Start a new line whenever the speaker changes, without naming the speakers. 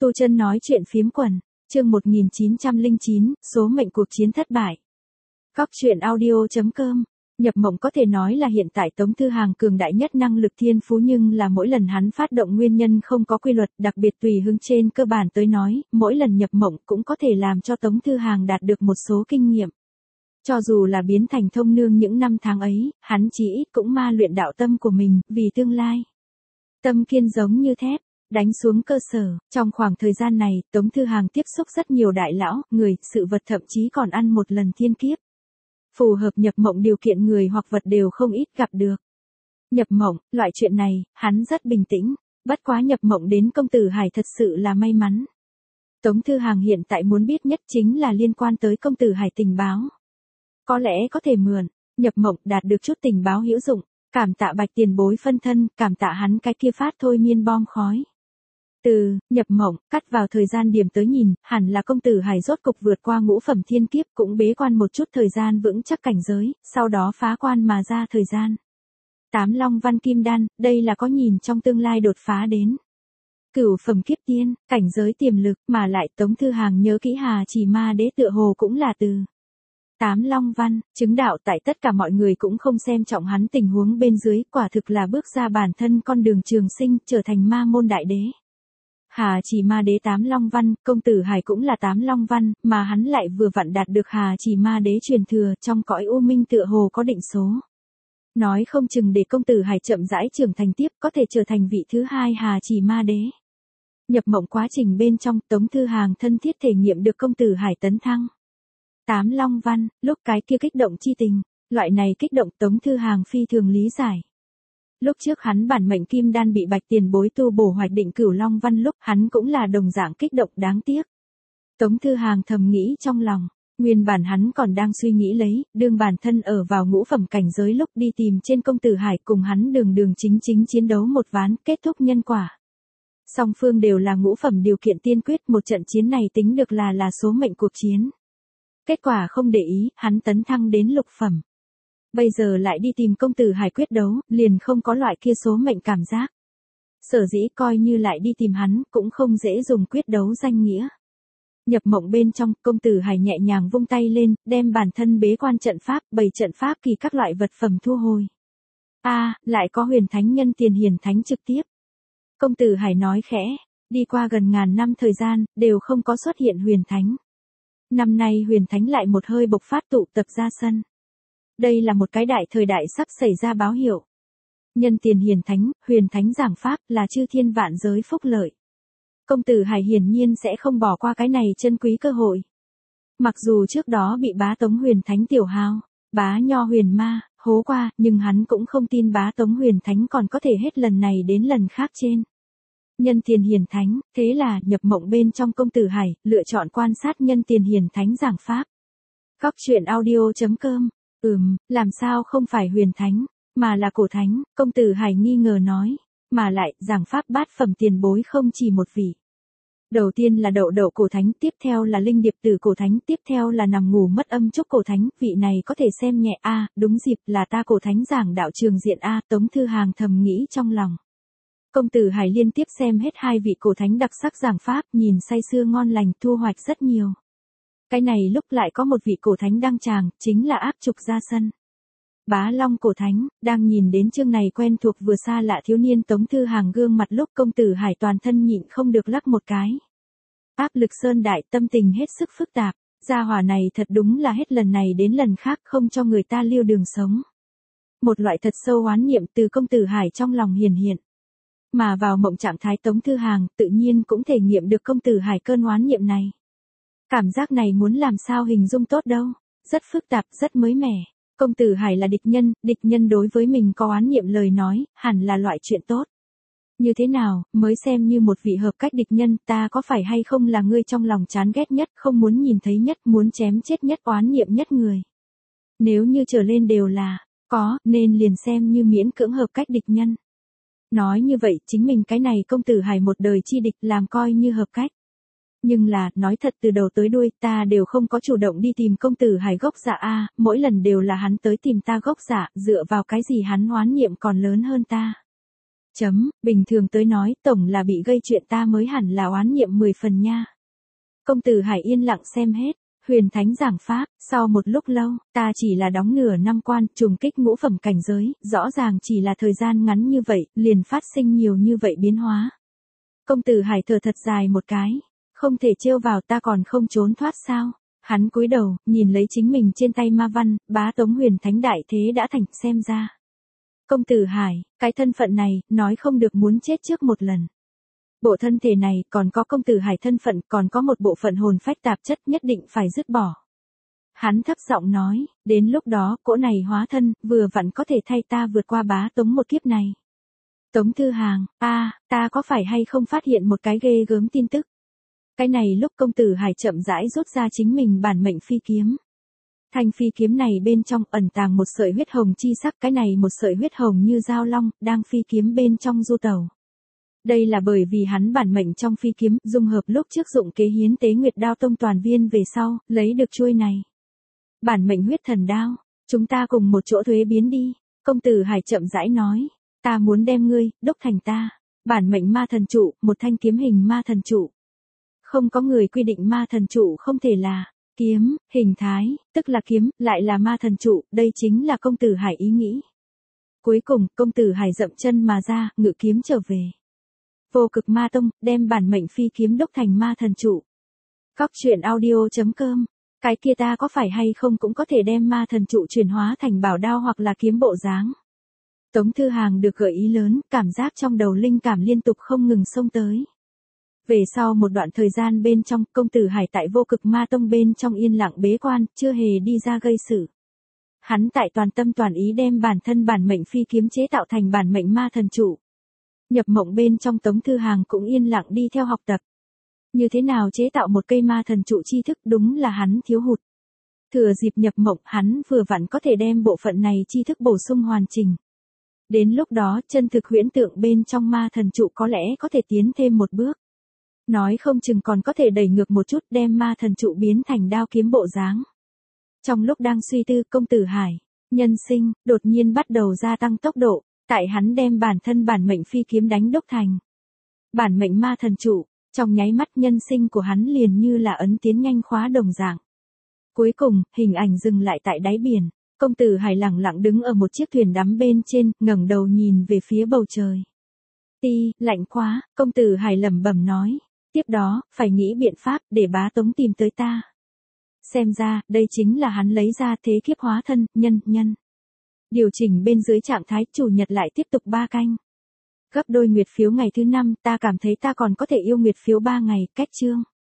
Tu Chân nói chuyện phiếm quần, chương 1909, số mệnh cuộc chiến thất bại. Góc truyện audio.com. Nhập mộng có thể nói là hiện tại Tống Thư Hàng cường đại nhất năng lực thiên phú, nhưng là mỗi lần hắn phát động nguyên nhân không có quy luật, đặc biệt tùy hứng. Trên cơ bản tới nói, mỗi lần nhập mộng cũng có thể làm cho Tống Thư Hàng đạt được một số kinh nghiệm. Cho dù là biến thành thông nương những năm tháng ấy, hắn chỉ ít cũng ma luyện đạo tâm của mình, vì tương lai. Tâm kiên giống như thép, đánh xuống cơ sở. Trong khoảng thời gian này, Tống Thư Hàng tiếp xúc rất nhiều đại lão, người, sự vật, thậm chí còn ăn một lần thiên kiếp. Phù hợp nhập mộng điều kiện người hoặc vật đều không ít gặp được. Nhập mộng, loại chuyện này, hắn rất bình tĩnh, bất quá nhập mộng đến công tử Hải thật sự là may mắn. Tống Thư Hàng hiện tại muốn biết nhất chính là liên quan tới công tử Hải tình báo. Có lẽ có thể mượn, nhập mộng đạt được chút tình báo hữu dụng, cảm tạ Bạch tiền bối phân thân, cảm tạ hắn cái kia phát thôi miên bom khói. Từ nhập mộng, cắt vào thời gian điểm tới nhìn, hẳn là công tử Hải rốt cục vượt qua ngũ phẩm thiên kiếp, cũng bế quan một chút thời gian vững chắc cảnh giới, sau đó phá quan mà ra thời gian. 8 Long Văn Kim Đan, đây là có nhìn trong tương lai đột phá đến cửu phẩm kiếp tiên, cảnh giới tiềm lực, mà lại Tống Thư Hàng nhớ kỹ Hà Chỉ Ma Đế tựa hồ cũng là từ 8 Long Văn, chứng đạo tại tất cả mọi người cũng không xem trọng hắn tình huống bên dưới, quả thực là bước ra bản thân con đường trường sinh, trở thành ma môn đại đế. Hà Chỉ Ma Đế 8 Long Văn, công tử Hải cũng là 8 Long Văn, mà hắn lại vừa vặn đạt được Hà Chỉ Ma Đế truyền thừa, trong cõi u minh tựa hồ có định số. Nói không chừng để công tử Hải chậm rãi trưởng thành tiếp, có thể trở thành vị thứ hai Hà Chỉ Ma Đế. Nhập mộng quá trình bên trong, Tống Thư Hàng thân thiết thể nghiệm được công tử Hải tấn thăng 8 Long Văn, lúc cái kia kích động chi tình, loại này kích động Tống Thư Hàng phi thường lý giải. Lúc trước hắn bản mệnh kim đan bị Bạch tiền bối tu bổ hoạch định cửu Long Văn lúc, hắn cũng là đồng dạng kích động, đáng tiếc. Tống Thư Hàng thầm nghĩ trong lòng, nguyên bản hắn còn đang suy nghĩ lấy, đương bản thân ở vào ngũ phẩm cảnh giới lúc đi tìm trên công tử Hải, cùng hắn đường chính chiến đấu một ván, kết thúc nhân quả. Song phương đều là ngũ phẩm điều kiện tiên quyết, một trận chiến này tính được là số mệnh cuộc chiến. Kết quả không để ý, hắn tấn thăng đến lục phẩm. Bây giờ lại đi tìm công tử Hải quyết đấu, liền không có loại kia số mệnh cảm giác. Sở dĩ coi như lại đi tìm hắn, cũng không dễ dùng quyết đấu danh nghĩa. Nhập mộng bên trong, công tử Hải nhẹ nhàng vung tay lên, đem bản thân bế quan trận pháp, bày trận pháp kỳ các loại vật phẩm thu hồi. Lại có huyền thánh nhân tiền hiển thánh trực tiếp. Công tử Hải nói khẽ, đi qua gần ngàn năm thời gian, đều không có xuất hiện huyền thánh. Năm nay huyền thánh lại một hơi bộc phát tụ tập ra sân. Đây là một cái đại thời đại sắp xảy ra báo hiệu. Nhân tiền hiển thánh, huyền thánh giảng pháp là chư thiên vạn giới phúc lợi. Công tử Hải hiển nhiên sẽ không bỏ qua cái này chân quý cơ hội. Mặc dù trước đó bị bá tống huyền thánh tiểu hào, bá nho huyền ma, hố qua, nhưng hắn cũng không tin bá tống huyền thánh còn có thể hết lần này đến lần khác trên. Nhân tiền hiển thánh, thế là nhập mộng bên trong công tử Hải, lựa chọn quan sát nhân tiền hiển thánh giảng pháp. Góc truyện audio.com. Làm sao không phải huyền thánh, mà là cổ thánh, công tử Hải nghi ngờ nói, mà lại, giảng pháp bát phẩm tiền bối không chỉ một vị. Đầu tiên là đậu đậu cổ thánh, tiếp theo là linh điệp tử cổ thánh, tiếp theo là nằm ngủ mất âm trúc cổ thánh, vị này có thể xem nhẹ đúng dịp là ta cổ thánh giảng đạo trường diện Tống Thư Hàng thầm nghĩ trong lòng. Công tử Hải liên tiếp xem hết hai vị cổ thánh đặc sắc giảng pháp, nhìn say sưa ngon lành, thu hoạch rất nhiều. Cái này lúc lại có một vị cổ thánh đăng tràng, chính là áp trục ra sân. Bá Long cổ thánh, đang nhìn đến chương này quen thuộc vừa xa lạ thiếu niên Tống Thư Hàng gương mặt lúc công tử Hải toàn thân nhịn không được lắc một cái. Áp lực sơn đại, tâm tình hết sức phức tạp, gia hỏa này thật đúng là hết lần này đến lần khác không cho người ta lưu đường sống. Một loại thật sâu oán niệm từ công tử Hải trong lòng hiển hiện. Mà vào mộng trạng thái Tống Thư Hàng, tự nhiên cũng thể nghiệm được công tử Hải cơn oán niệm này. Cảm giác này muốn làm sao hình dung tốt đâu, rất phức tạp, rất mới mẻ. Công tử Hải là địch nhân đối với mình có oán niệm lời nói, hẳn là loại chuyện tốt. Như thế nào, mới xem như một vị hợp cách địch nhân, ta có phải hay không là ngươi trong lòng chán ghét nhất, không muốn nhìn thấy nhất, muốn chém chết nhất, oán niệm nhất người. Nếu như trở lên đều là, có, nên liền xem như miễn cưỡng hợp cách địch nhân. Nói như vậy, chính mình cái này công tử Hải một đời chi địch làm coi như hợp cách. Nhưng là, nói thật từ đầu tới đuôi, ta đều không có chủ động đi tìm công tử Hải gốc dạ mỗi lần đều là hắn tới tìm ta gốc dạ, dựa vào cái gì hắn oán niệm còn lớn hơn ta. Bình thường tới nói, tổng là bị gây chuyện ta mới hẳn là oán niệm 10 phần nha. Công tử Hải yên lặng xem hết. Huyền Thánh giảng pháp, sau một lúc lâu, ta chỉ là đóng nửa năm quan, trùng kích ngũ phẩm cảnh giới, rõ ràng chỉ là thời gian ngắn như vậy, liền phát sinh nhiều như vậy biến hóa. Công tử Hải thở thật dài một cái, không thể trêu vào ta còn không trốn thoát sao? Hắn cúi đầu, nhìn lấy chính mình trên tay ma văn, bá tống Huyền Thánh đại thế đã thành, xem ra. Công tử Hải, cái thân phận này, nói không được muốn chết trước một lần. Bộ thân thể này, còn có công tử Hải thân phận, còn có một bộ phận hồn phách tạp chất nhất định phải dứt bỏ. Hắn thấp giọng nói, đến lúc đó, cỗ này hóa thân, vừa vặn có thể thay ta vượt qua bá tống một kiếp này. Tống Thư Hàng, ta có phải hay không phát hiện một cái ghê gớm tin tức? Cái này lúc công tử Hải chậm rãi rút ra chính mình bản mệnh phi kiếm. Thanh phi kiếm này bên trong ẩn tàng một sợi huyết hồng chi sắc, cái này một sợi huyết hồng như dao long, đang phi kiếm bên trong du tẩu. Đây là bởi vì hắn bản mệnh trong phi kiếm, dung hợp lúc trước dụng kế hiến tế Nguyệt Đao Tông toàn viên về sau, lấy được chuôi này. Bản mệnh huyết thần đao, chúng ta cùng một chỗ thuế biến đi, công tử Hải chậm rãi nói, ta muốn đem ngươi, đúc thành ta, bản mệnh ma thần trụ, một thanh kiếm hình ma thần trụ. Không có người quy định ma thần trụ không thể là kiếm, hình thái, tức là kiếm, lại là ma thần trụ, đây chính là công tử Hải ý nghĩ. Cuối cùng, công tử Hải dậm chân mà ra, ngự kiếm trở về. Vô Cực Ma Tông, đem bản mệnh phi kiếm đúc thành ma thần trụ. Cóc truyện audio.com, cái kia ta có phải hay không cũng có thể đem ma thần trụ chuyển hóa thành bảo đao hoặc là kiếm bộ dáng. Tống Thư Hàng được gợi ý lớn, cảm giác trong đầu linh cảm liên tục không ngừng xông tới. Về sau một đoạn thời gian bên trong, công tử Hải tại Vô Cực Ma Tông bên trong yên lặng bế quan, chưa hề đi ra gây sự. Hắn tại toàn tâm toàn ý đem bản thân bản mệnh phi kiếm chế tạo thành bản mệnh ma thần trụ. Nhập mộng bên trong Tống Thư Hàng cũng yên lặng đi theo học tập. Như thế nào chế tạo một cây ma thần trụ tri thức đúng là hắn thiếu hụt. Thừa dịp nhập mộng hắn vừa vặn có thể đem bộ phận này tri thức bổ sung hoàn chỉnh. Đến lúc đó chân thực huyễn tượng bên trong ma thần trụ có lẽ có thể tiến thêm một bước. Nói không chừng còn có thể đẩy ngược một chút đem ma thần trụ biến thành đao kiếm bộ dáng. Trong lúc đang suy tư công tử Hải, nhân sinh, đột nhiên bắt đầu gia tăng tốc độ, tại hắn đem bản thân bản mệnh phi kiếm đánh đúc thành. Bản mệnh ma thần trụ, trong nháy mắt nhân sinh của hắn liền như là ấn tiến nhanh khóa đồng dạng. Cuối cùng, hình ảnh dừng lại tại đáy biển, công tử Hải lặng lặng đứng ở một chiếc thuyền đắm bên trên, ngẩng đầu nhìn về phía bầu trời. Lạnh quá, công tử Hải lẩm bẩm nói, tiếp đó, phải nghĩ biện pháp để bá tống tìm tới ta. Xem ra, đây chính là hắn lấy ra thế kiếp hóa thân, nhân. Điều chỉnh bên dưới trạng thái chủ nhật lại tiếp tục 3 canh. Gấp đôi nguyệt phiếu ngày thứ 5, ta cảm thấy ta còn có thể yêu nguyệt phiếu 3 ngày, cách chương.